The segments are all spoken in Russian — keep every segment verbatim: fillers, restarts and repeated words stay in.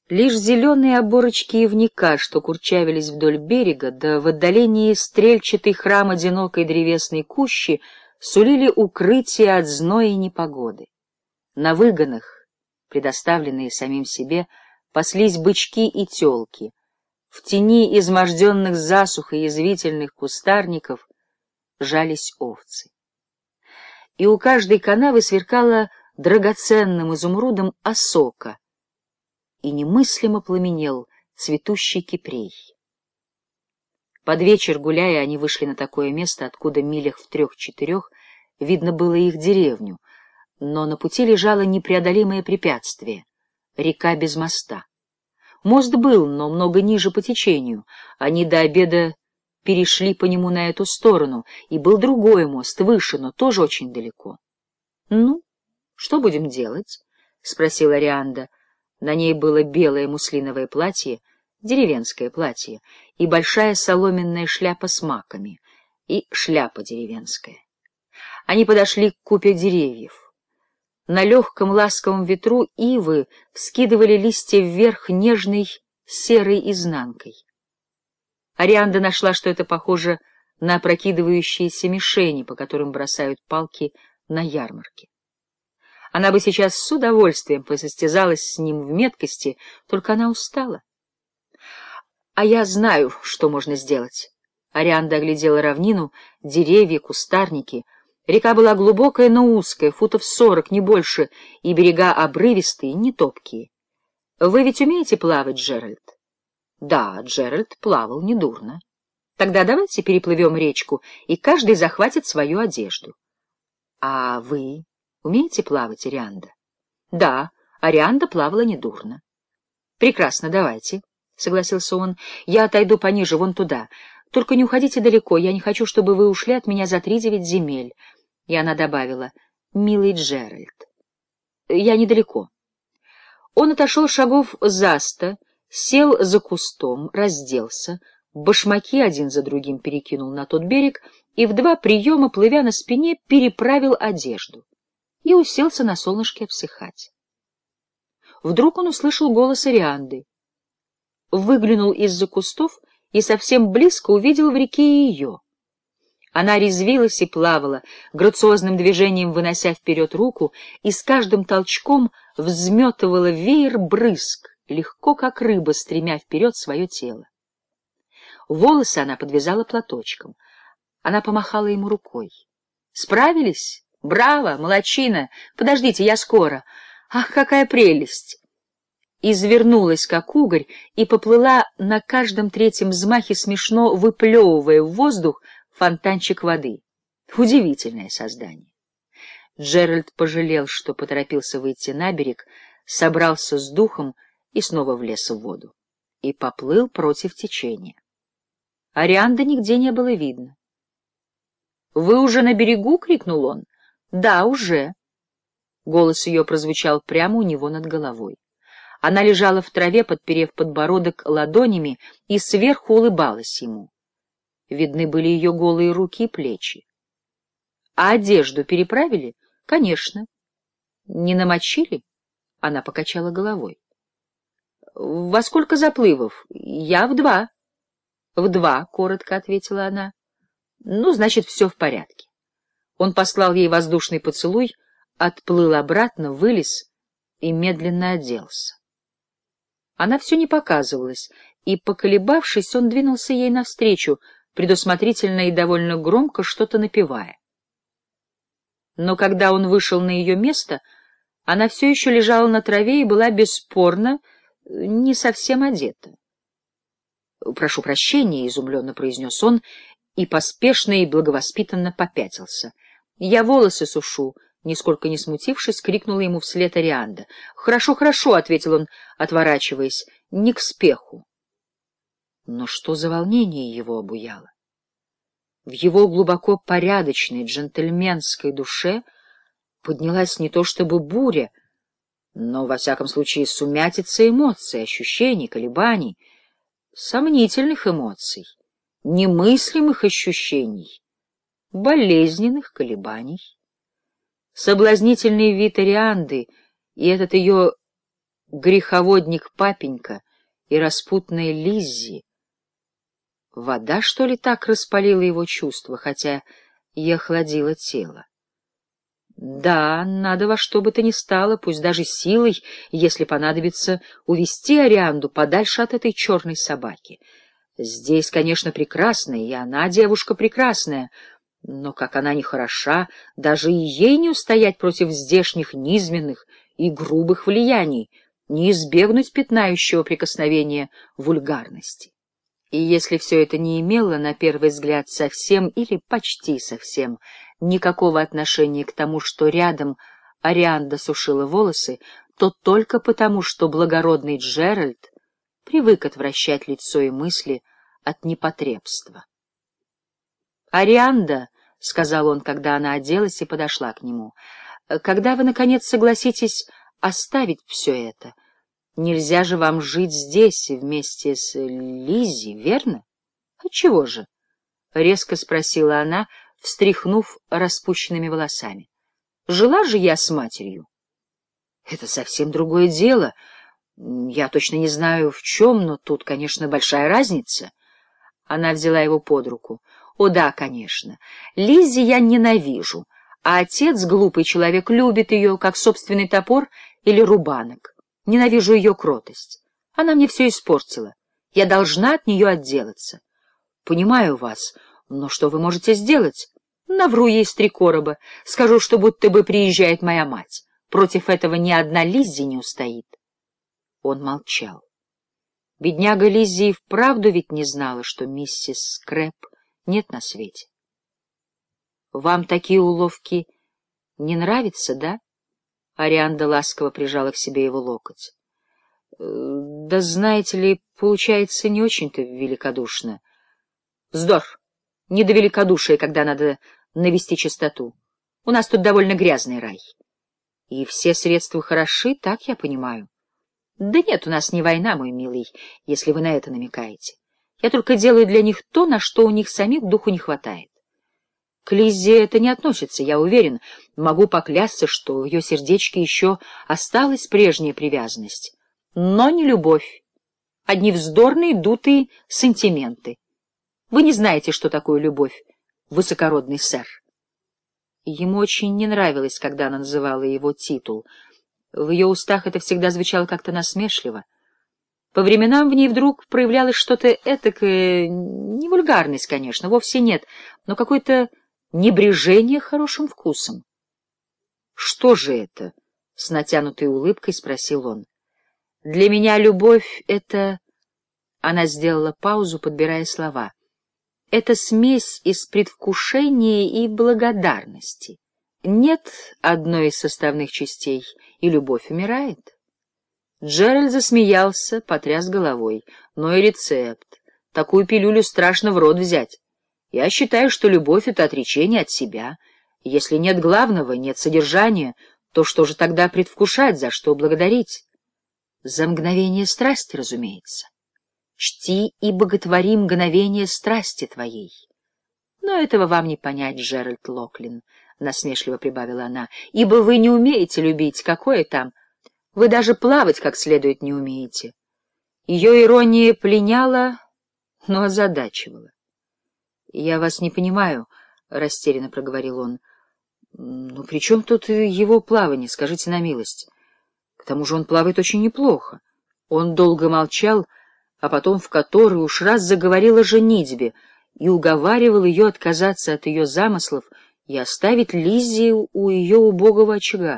Лишь зеленые оборочки ивника, что курчавились вдоль берега, да в отдалении стрельчатый храм одинокой древесной кущи сулили укрытие от зноя и непогоды. На выгонах, предоставленные самим себе, паслись бычки и телки. В тени изможденных засухой язвительных кустарников жались овцы. И у каждой канавы сверкала драгоценным изумрудом осока, и немыслимо пламенел цветущий кипрей. Под вечер, гуляя, они вышли на такое место, откуда милях в трех-четырех видно было их деревню, но на пути лежало непреодолимое препятствие — река без моста. Мост был, но много ниже по течению. Они до обеда перешли по нему на эту сторону, и был другой мост, выше, но тоже очень далеко. — Ну, что будем делать? — спросила Рианда. На ней было белое муслиновое платье, деревенское платье, и большая соломенная шляпа с маками, и шляпа деревенская. Они подошли к купе деревьев. На легком ласковом ветру ивы вскидывали листья вверх нежной серой изнанкой. Арианда нашла, что это похоже на опрокидывающиеся мишени, по которым бросают палки на ярмарке. Она бы сейчас с удовольствием посостязалась с ним в меткости, только она устала. — А я знаю, что можно сделать. Арианда оглядела равнину, деревья, кустарники. Река была глубокая, но узкая, футов сорок, не больше, и берега обрывистые, не топкие. — Вы ведь умеете плавать, Джеральд? — Да, Джеральд плавал недурно. — Тогда давайте переплывем речку, и каждый захватит свою одежду. — А вы умеете плавать, Арианда? — Да, Арианда плавала недурно. — Прекрасно, давайте, — согласился он. — Я отойду пониже, вон туда. Только не уходите далеко, я не хочу, чтобы вы ушли от меня за три девять земель. И она добавила: — Милый Джеральд. — Я недалеко. Он отошел шагов за сто, сел за кустом, разделся, башмаки один за другим перекинул на тот берег и в два приема, плывя на спине, переправил одежду и уселся на солнышке обсыхать. Вдруг он услышал голос Арианды. Выглянул из-за кустов и совсем близко увидел в реке ее. Она резвилась и плавала, грациозным движением вынося вперед руку, и с каждым толчком взметывала веер брызг, легко, как рыба, стремя вперед свое тело. Волосы она подвязала платочком. Она помахала ему рукой. — Справились? Браво, молодчина! Подождите, я скоро. Ах, какая прелесть! Извернулась, как угорь, и поплыла на каждом третьем взмахе, смешно выплевывая в воздух фонтанчик воды. Удивительное создание. Джеральд пожалел, что поторопился выйти на берег, собрался с духом и снова влез в воду. И поплыл против течения. Арианды нигде не было видно. — Вы уже на берегу? — крикнул он. — Да, уже. Голос ее прозвучал прямо у него над головой. Она лежала в траве, подперев подбородок ладонями, и сверху улыбалась ему. Видны были ее голые руки и плечи. — А одежду переправили? — Конечно. — Не намочили? — Она покачала головой. — Во сколько заплывов? — Я в два. — В два, — коротко ответила она. — Ну, значит, все в порядке. Он послал ей воздушный поцелуй, отплыл обратно, вылез и медленно оделся. Она все не показывалась, и, поколебавшись, он двинулся ей навстречу, предусмотрительно и довольно громко что-то напевая. Но когда он вышел на ее место, она все еще лежала на траве и была бесспорно не совсем одета. — Прошу прощения, — изумленно произнес он, и поспешно и благовоспитанно попятился. — Я волосы сушу, — нисколько не смутившись, крикнула ему вслед Арианда. — Хорошо, хорошо, — ответил он, отворачиваясь, — не к спеху. Но что за волнение его обуяло? В его глубоко порядочной джентльменской душе поднялась не то чтобы буря, но, во всяком случае, сумятица эмоций, ощущений, колебаний, сомнительных эмоций, немыслимых ощущений, болезненных колебаний. Соблазнительный вид Арианды и этот ее греховодник папенька и распутная Лиззи. Вода, что ли, так распалила его чувства, хотя и охладила тело? Да, надо во что бы то ни стало, пусть даже силой, если понадобится, увести Орианду подальше от этой черной собаки. Здесь, конечно, прекрасная, и она девушка прекрасная, но как она нехороша, даже и ей не устоять против здешних низменных и грубых влияний, не избегнуть пятнающего прикосновения вульгарности. И если все это не имело, на первый взгляд, совсем или почти совсем никакого отношения к тому, что рядом Орианда сушила волосы, то только потому, что благородный Джеральд привык отвращать лицо и мысли от непотребства. «Орианда», — сказал он, когда она оделась и подошла к нему, — «когда вы, наконец, согласитесь оставить все это? Нельзя же вам жить здесь вместе с Лиззи, верно?» «Отчего же?» — резко спросила она, встряхнув распущенными волосами. «Жила же я с матерью». «Это совсем другое дело. Я точно не знаю, в чем, но тут, конечно, большая разница». Она взяла его под руку. «О да, конечно. Лиззи я ненавижу, а отец, глупый человек, любит ее, как собственный топор или рубанок. Ненавижу ее кротость. Она мне все испортила. Я должна от нее отделаться. Понимаю вас, но что вы можете сделать? Навру ей с три короба, скажу, что будто бы приезжает моя мать. Против этого ни одна Лиззи не устоит». Он молчал. Бедняга Лиззи и вправду ведь не знала, что миссис Скрэп нет на свете. «Вам такие уловки не нравятся, да?» Орианда ласково прижала к себе его локоть. — Да, знаете ли, получается не очень-то великодушно. — Вздор! Не до великодушия, когда надо навести чистоту. У нас тут довольно грязный рай. И все средства хороши, так я понимаю. Да нет, у нас не война, мой милый, если вы на это намекаете. Я только делаю для них то, на что у них самих духу не хватает. К Лиззе это не относится, я уверен. Могу поклясться, что в ее сердечке еще осталась прежняя привязанность. Но не любовь. Одни вздорные, дутые сантименты. Вы не знаете, что такое любовь, высокородный сэр. Ему очень не нравилось, когда она называла его титул. В ее устах это всегда звучало как-то насмешливо. По временам в ней вдруг проявлялось что-то этакое, не вульгарность, конечно, вовсе нет, но какое-то небрежение хорошим вкусом. — Что же это? — с натянутой улыбкой спросил он. — Для меня любовь — это... Она сделала паузу, подбирая слова. — Это смесь из предвкушения и благодарности. Нет одной из составных частей, и любовь умирает. Джеральд засмеялся, потряс головой. Но и рецепт. Такую пилюлю страшно в рот взять. Я считаю, что любовь — это отречение от себя. Если нет главного, нет содержания, то что же тогда предвкушать, за что благодарить? За мгновение страсти, разумеется. Чти и боготвори мгновение страсти твоей. Но этого вам не понять, Джеральд Локлин, — насмешливо прибавила она, — ибо вы не умеете любить, какое там. Вы даже плавать как следует не умеете. Ее ирония пленяла, но озадачивала. — Я вас не понимаю, — растерянно проговорил он. — Ну, при чем тут его плавание, скажите на милость? К тому же он плавает очень неплохо. Он долго молчал, а потом в который уж раз заговорил о женитьбе и уговаривал ее отказаться от ее замыслов и оставить Лиззи у ее убогого очага.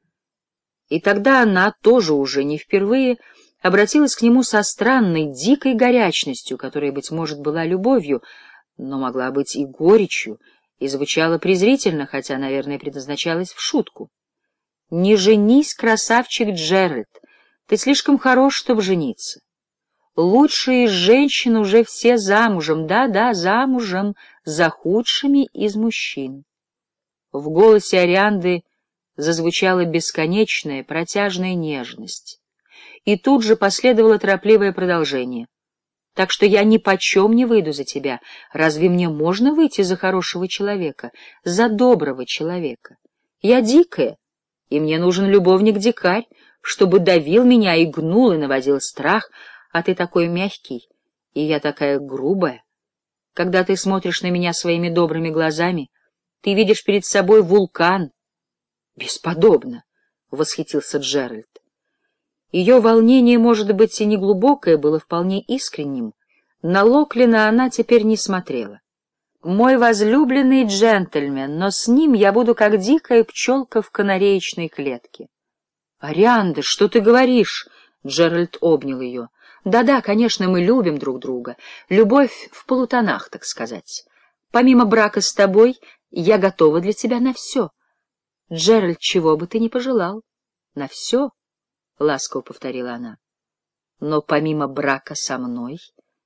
И тогда она тоже уже не впервые обратилась к нему со странной, дикой горячностью, которая, быть может, была любовью, но могла быть и горечью, и звучала презрительно, хотя, наверное, предназначалась в шутку. «Не женись, красавчик Джеральд, ты слишком хорош, чтобы жениться. Лучшие из женщин уже все замужем, да-да, замужем, за худшими из мужчин». В голосе Орианды зазвучала бесконечная, протяжная нежность. И тут же последовало торопливое продолжение. Так что я ни почем не выйду за тебя. Разве мне можно выйти за хорошего человека, за доброго человека? Я дикая, и мне нужен любовник-дикарь, чтобы давил меня и гнул, и наводил страх, а ты такой мягкий, и я такая грубая. Когда ты смотришь на меня своими добрыми глазами, ты видишь перед собой вулкан. — Бесподобно! — восхитился Джеральд. Ее волнение, может быть, и не глубокое, было вполне искренним. На Локлина она теперь не смотрела. «Мой возлюбленный джентльмен, но с ним я буду как дикая пчелка в канареечной клетке». «Арианда, что ты говоришь?» — Джеральд обнял ее. «Да-да, конечно, мы любим друг друга. Любовь в полутонах, так сказать. Помимо брака с тобой, я готова для тебя на все. Джеральд, чего бы ты ни пожелал. На все?» — ласково повторила она. — Но помимо брака со мной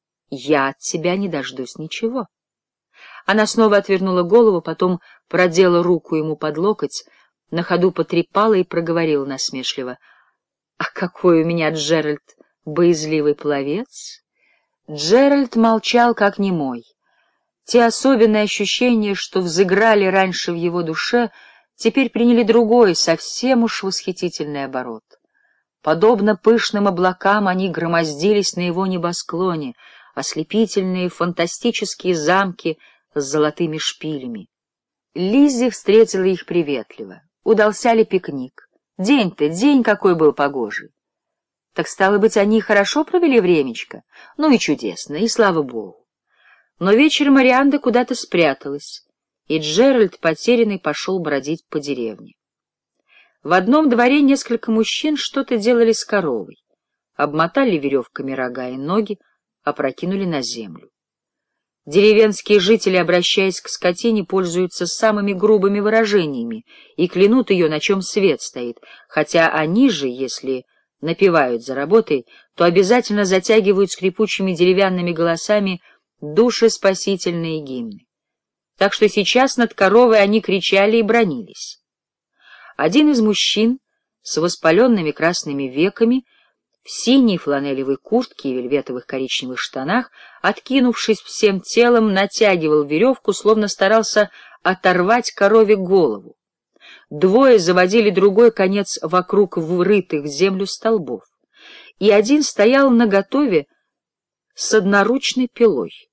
я от тебя не дождусь ничего. Она снова отвернула голову, потом продела руку ему под локоть, на ходу потрепала и проговорила насмешливо. — А какой у меня, Джеральд, боязливый пловец! Джеральд молчал, как немой. Те особенные ощущения, что взыграли раньше в его душе, теперь приняли другой, совсем уж восхитительный оборот. Подобно пышным облакам они громоздились на его небосклоне, ослепительные фантастические замки с золотыми шпилями. Лиззи встретила их приветливо. Удался ли пикник? День-то, день какой был погожий. Так, стало быть, они хорошо провели времечко? Ну и чудесно, и слава богу. Но вечером Арианда куда-то спряталась, и Джеральд, потерянный, пошел бродить по деревне. В одном дворе несколько мужчин что-то делали с коровой, обмотали веревками рога и ноги, опрокинули на землю. Деревенские жители, обращаясь к скотине, пользуются самыми грубыми выражениями и клянут ее, на чем свет стоит, хотя они же, если напевают за работой, то обязательно затягивают скрипучими деревянными голосами душеспасительные гимны. Так что сейчас над коровой они кричали и бранились. Один из мужчин с воспаленными красными веками, в синей фланелевой куртке и вельветовых коричневых штанах, откинувшись всем телом, натягивал веревку, словно старался оторвать корове голову. Двое заводили другой конец вокруг врытых в землю столбов, и один стоял наготове с одноручной пилой.